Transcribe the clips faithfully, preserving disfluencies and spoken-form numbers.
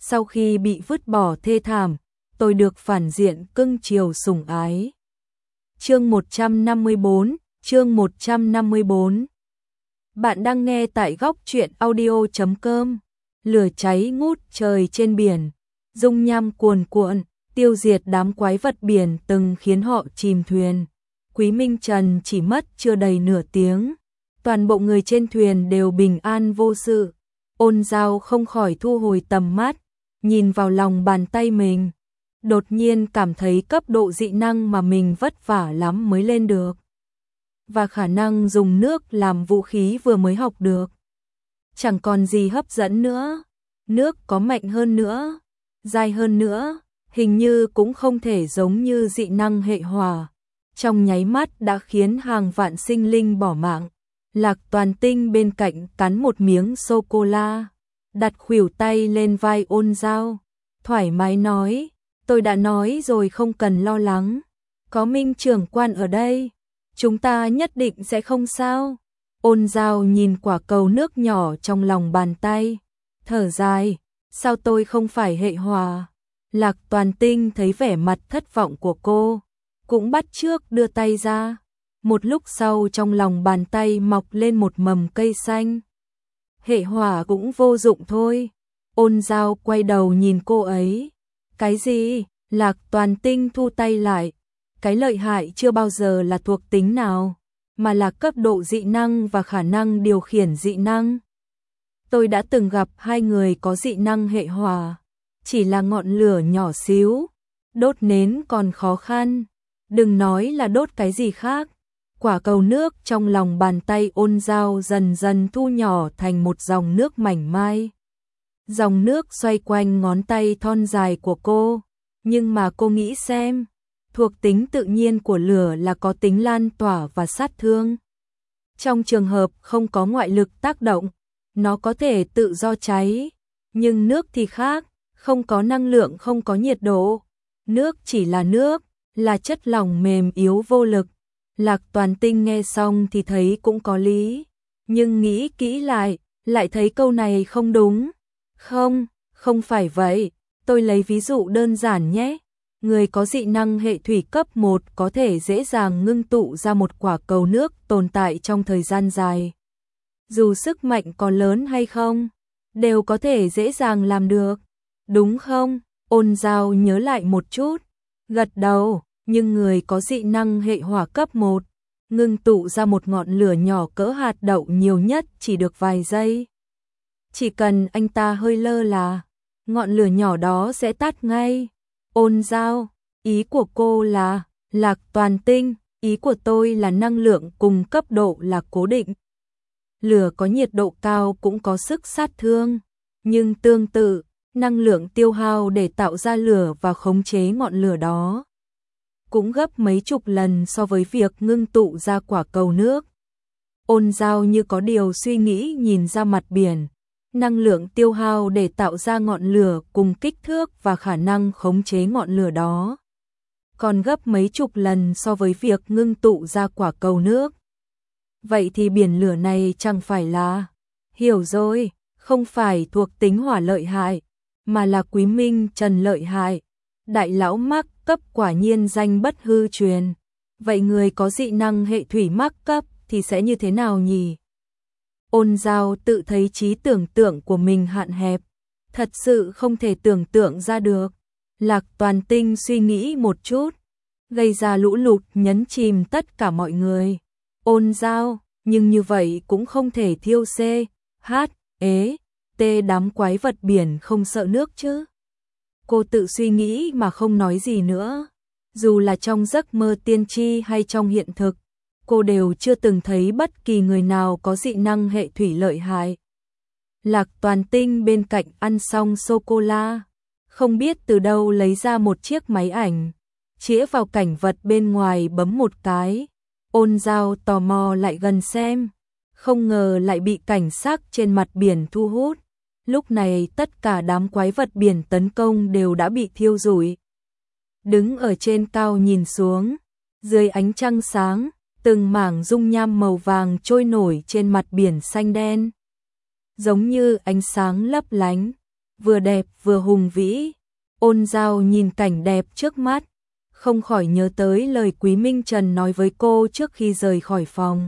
sau khi bị vứt bỏ thê thảm, tôi được phản diện cưng chiều sủng ái. Chương một trăm năm mươi bốn, chương một trăm năm mươi bốn. Bạn đang nghe tại góc truyện audio chấm com. Lửa cháy ngút trời trên biển, dung nham cuồn cuộn, tiêu diệt đám quái vật biển từng khiến họ chìm thuyền. Quý Minh Trần chỉ mất chưa đầy nửa tiếng, toàn bộ người trên thuyền đều bình an vô sự. Ôn Giao không khỏi thu hồi tầm mắt, nhìn vào lòng bàn tay mình, đột nhiên cảm thấy cấp độ dị năng mà mình vất vả lắm mới lên được, và khả năng dùng nước làm vũ khí vừa mới học được, chẳng còn gì hấp dẫn nữa. Nước có mạnh hơn nữa, dai hơn nữa, hình như cũng không thể giống như dị năng hệ hỏa, trong nháy mắt đã khiến hàng vạn sinh linh bỏ mạng. Lạc Toàn Tinh bên cạnh cắn một miếng sô-cô-la, đặt khuỷu tay lên vai Ôn Giao, thoải mái nói, tôi đã nói rồi không cần lo lắng, có Minh trưởng quan ở đây, chúng ta nhất định sẽ không sao. Ôn Giao nhìn quả cầu nước nhỏ trong lòng bàn tay, thở dài, sao tôi không phải hệ hỏa? Lạc Toàn Tinh thấy vẻ mặt thất vọng của cô, cũng bắt chước đưa tay ra. Một lúc sau trong lòng bàn tay mọc lên một mầm cây xanh. Hệ hỏa cũng vô dụng thôi. Ôn Giao quay đầu nhìn cô ấy. Cái gì? Lạc Toàn Tinh thu tay lại. Cái lợi hại chưa bao giờ là thuộc tính nào, mà là cấp độ dị năng và khả năng điều khiển dị năng. Tôi đã từng gặp hai người có dị năng hệ hỏa, chỉ là ngọn lửa nhỏ xíu, đốt nến còn khó khăn, đừng nói là đốt cái gì khác. Quả cầu nước trong lòng bàn tay Ôn Giao dần dần thu nhỏ thành một dòng nước mảnh mai. Dòng nước xoay quanh ngón tay thon dài của cô, nhưng mà cô nghĩ xem, thuộc tính tự nhiên của lửa là có tính lan tỏa và sát thương. Trong trường hợp không có ngoại lực tác động, nó có thể tự do cháy, nhưng nước thì khác, không có năng lượng, không có nhiệt độ. Nước chỉ là nước, là chất lỏng mềm yếu vô lực. Lạc Toàn Tinh nghe xong thì thấy cũng có lý, nhưng nghĩ kỹ lại, lại thấy câu này không đúng. Không, không phải vậy, tôi lấy ví dụ đơn giản nhé. Người có dị năng hệ thủy cấp một có thể dễ dàng ngưng tụ ra một quả cầu nước tồn tại trong thời gian dài. Dù sức mạnh có lớn hay không, đều có thể dễ dàng làm được, đúng không? Ôn Giao nhớ lại một chút, gật đầu. Nhưng người có dị năng hệ hỏa cấp một, ngưng tụ ra một ngọn lửa nhỏ cỡ hạt đậu nhiều nhất chỉ được vài giây. Chỉ cần anh ta hơi lơ là, ngọn lửa nhỏ đó sẽ tắt ngay. Ôn Giao, ý của cô là, Lạc Toàn Tinh, ý của tôi là năng lượng cùng cấp độ là cố định. Lửa có nhiệt độ cao cũng có sức sát thương, nhưng tương tự, năng lượng tiêu hao để tạo ra lửa và khống chế ngọn lửa đó cũng gấp mấy chục lần so với việc ngưng tụ ra quả cầu nước. Ôn Giao như có điều suy nghĩ nhìn ra mặt biển, năng lượng tiêu hao để tạo ra ngọn lửa cùng kích thước và khả năng khống chế ngọn lửa đó còn gấp mấy chục lần so với việc ngưng tụ ra quả cầu nước. Vậy thì biển lửa này chẳng phải là, hiểu rồi, không phải thuộc tính hỏa lợi hại, mà là Quý Minh Trần lợi hại. Đại lão mắc cấp quả nhiên danh bất hư truyền. Vậy người có dị năng hệ thủy mắc cấp thì sẽ như thế nào nhỉ? Ôn Giao tự thấy trí tưởng tượng của mình hạn hẹp, thật sự không thể tưởng tượng ra được. Lạc Toàn Tinh suy nghĩ một chút, gây ra lũ lụt nhấn chìm tất cả mọi người. Ôn Giao, nhưng như vậy cũng không thể thiêu C, H, ế, T đám quái vật biển không sợ nước chứ. Cô tự suy nghĩ mà không nói gì nữa. Dù là trong giấc mơ tiên tri hay trong hiện thực, cô đều chưa từng thấy bất kỳ người nào có dị năng hệ thủy lợi hại. Lạc Toàn Tinh bên cạnh ăn xong sô-cô-la, không biết từ đâu lấy ra một chiếc máy ảnh, chĩa vào cảnh vật bên ngoài bấm một cái. Ôn Giao tò mò lại gần xem, không ngờ lại bị cảnh sắc trên mặt biển thu hút. Lúc này tất cả đám quái vật biển tấn công đều đã bị thiêu rụi. Đứng ở trên cao nhìn xuống, dưới ánh trăng sáng, từng mảng dung nham màu vàng trôi nổi trên mặt biển xanh đen, giống như ánh sáng lấp lánh. vừa đẹp vừa hùng vĩ. Ôn Giao nhìn cảnh đẹp trước mắt, không khỏi nhớ tới lời Quý Minh Trần nói với cô trước khi rời khỏi phòng.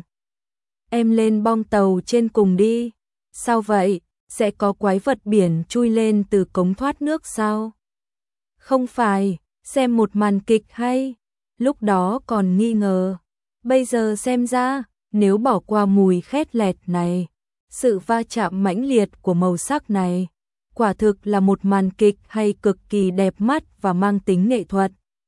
Em lên bong tàu trên cùng đi. Sao vậy? Sẽ có quái vật biển chui lên từ cống thoát nước sao? Không phải, xem một màn kịch hay. Lúc đó còn nghi ngờ. Bây giờ xem ra, nếu bỏ qua mùi khét lẹt này, sự va chạm mãnh liệt của màu sắc này, quả thực là một màn kịch hay cực kỳ đẹp mắt và mang tính nghệ thuật.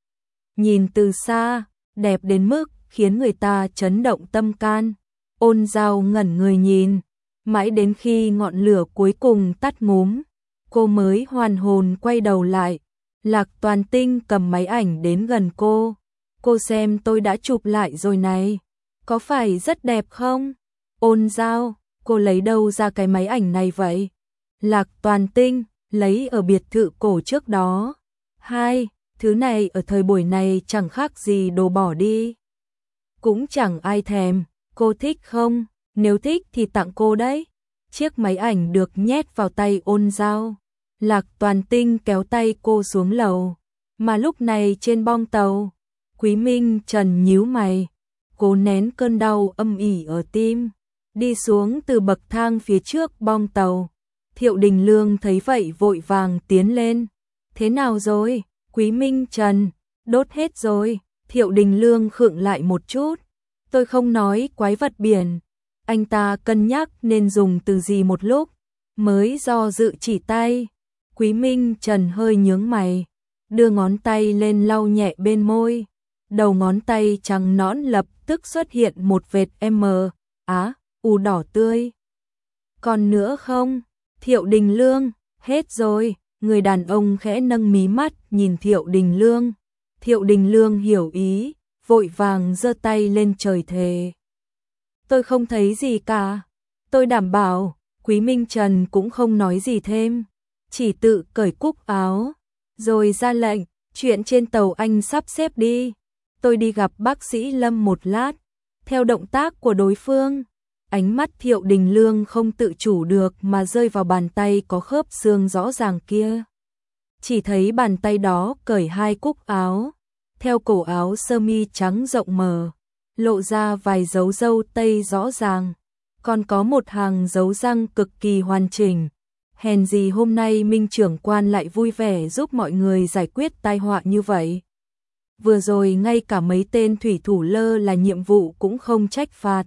Nhìn từ xa, đẹp đến mức khiến người ta chấn động tâm can. Ôn Giao ngẩn người nhìn, mãi đến khi ngọn lửa cuối cùng tắt ngúm, cô mới hoàn hồn quay đầu lại. Lạc Toàn Tinh cầm máy ảnh đến gần cô. Cô xem tôi đã chụp lại rồi này, có phải rất đẹp không? Ôn Giao, cô lấy đâu ra cái máy ảnh này vậy? Lạc Toàn Tinh, lấy ở biệt thự cổ trước đó. Hai, thứ này ở thời buổi này chẳng khác gì đồ bỏ đi. Cũng chẳng ai thèm, cô thích không? Nếu thích thì tặng cô đấy. Chiếc máy ảnh được nhét vào tay Ôn Giao. Lạc Toàn Tinh kéo tay cô xuống lầu. Mà lúc này trên bong tàu, Quý Minh Trần nhíu mày, cố nén cơn đau âm ỉ ở tim, đi xuống từ bậc thang phía trước bong tàu. Thiệu Đình Lương thấy vậy vội vàng tiến lên. Thế nào rồi? Quý Minh Trần, đốt hết rồi. Thiệu Đình Lương khựng lại một chút. Tôi không nói quái vật biển. Anh ta cân nhắc nên dùng từ gì một lúc, mới do dự chỉ tay. Quý Minh Trần hơi nhướng mày, đưa ngón tay lên lau nhẹ bên môi. Đầu ngón tay trắng nõn lập tức xuất hiện một vệt M, á, u đỏ tươi. Còn nữa không? Thiệu Đình Lương, hết rồi. Người đàn ông khẽ nâng mí mắt nhìn Thiệu Đình Lương. Thiệu Đình Lương hiểu ý, vội vàng giơ tay lên trời thề. Tôi không thấy gì cả. Tôi đảm bảo. Quý Minh Trần cũng không nói gì thêm, chỉ tự cởi cúc áo, rồi ra lệnh, chuyện trên tàu anh sắp xếp đi. Tôi đi gặp bác sĩ Lâm một lát. Theo động tác của đối phương, ánh mắt Thiệu Đình Lương không tự chủ được mà rơi vào bàn tay có khớp xương rõ ràng kia. Chỉ thấy bàn tay đó cởi hai cúc áo, theo cổ áo sơ mi trắng rộng mở, lộ ra vài dấu râu tây rõ ràng, còn có một hàng dấu răng cực kỳ hoàn chỉnh. Hèn gì hôm nay Minh trưởng quan lại vui vẻ giúp mọi người giải quyết tai họa như vậy. Vừa rồi ngay cả mấy tên thủy thủ lơ là nhiệm vụ cũng không trách phạt.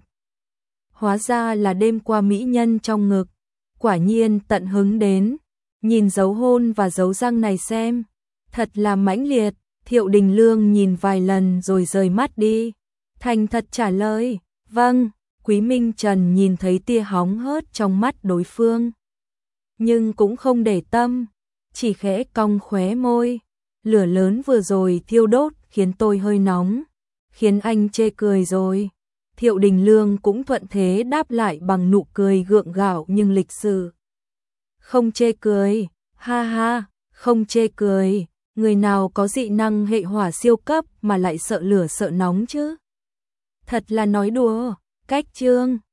Hóa ra là đêm qua mỹ nhân trong ngực, quả nhiên tận hứng đến. Nhìn dấu hôn và dấu răng này xem, thật là mãnh liệt. Thiệu Đình Lương nhìn vài lần rồi rời mắt đi, thành thật trả lời, vâng. Quý Minh Trần nhìn thấy tia hóng hớt trong mắt đối phương, nhưng cũng không để tâm, chỉ khẽ cong khóe môi. Lửa lớn vừa rồi thiêu đốt khiến tôi hơi nóng, khiến anh chê cười rồi. Thiệu Đình Lương cũng thuận thế đáp lại bằng nụ cười gượng gạo nhưng lịch sự. Không chê cười, ha ha, không chê cười. Người nào có dị năng hệ hỏa siêu cấp mà lại sợ lửa sợ nóng chứ? Thật là nói đùa. Cách chương